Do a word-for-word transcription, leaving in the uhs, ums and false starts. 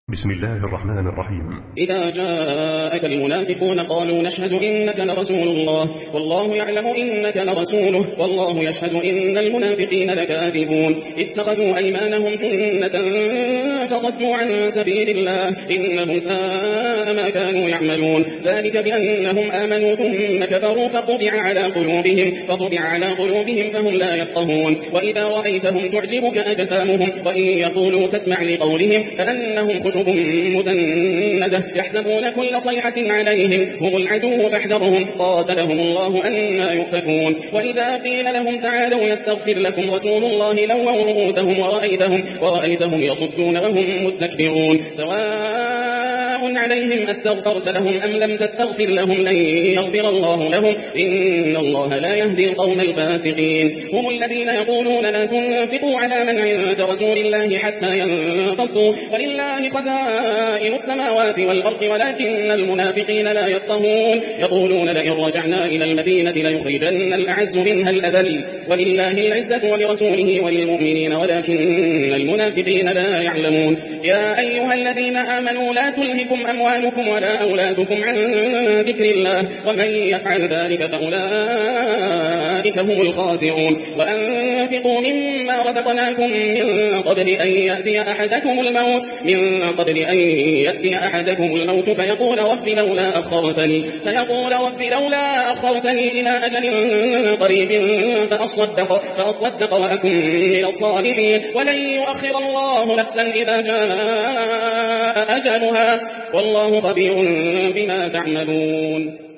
بسم الله الرحمن الرحيم. إذا جاءك المنافقون قالوا نشهد إنك لرسول الله والله يعلم إنك لرسوله والله يشهد إن المنافقين لكاذبون اتخذوا أيمانهم جنة فصدوا عن سبيل الله إنهم ساء ما كانوا يعملون ذلك بأنهم آمنوا ثم كفروا فطبع على قلوبهم فطبع على قلوبهم فهم لا يفقهون وإذا رأيتهم تعجبك أجسامهم وإن يقولوا تسمع لقولهم كأنهم خشب مسندة يحسبون كل صيحة عليهم هم العدو فاحذرهم قاتلهم الله أنى يؤفكون وإذا قيل لهم تعالوا يستغفر لكم رسول الله لووا رؤوسهم ورأيتهم, ورأيتهم يصدون وهم مستكبرون سواء عليهم أستغفرت لهم أم لم تستغفر لهم لن يغفر الله لهم إن الله لا يهدي القوم الفاسقين هم الذين يقولون لا تنفقوا على من عند رسول الله حتى ينفضوا ولله خزائن السماوات والأرض ولكن المنافقين لا يفقهون يقولون لئن رجعنا إلى المدينة ليخرجن الأعز منها الأذل ولله العزة ولرسوله وللمؤمنين ولكن المنافقين لا يعلمون يا أيها الذين آمنوا لا تلهكم أموالكم ولا أولادكم عن ذكر الله ومن يفعل ذلك فأولئك هم الخاسرون وأنفقوا مما رزقناكم من قبل أن يأتي أحدكم الموت من قبل أن يأتي أحدكم الموت فيقول رب لولا أخرتني فيقول رب لولا أخرتني إلى أجل قريب فأصدق, فأصدق وأكن من الصالحين ولن يؤخر الله نفسا إذا جاء أجلها والله خبير بما تعملون.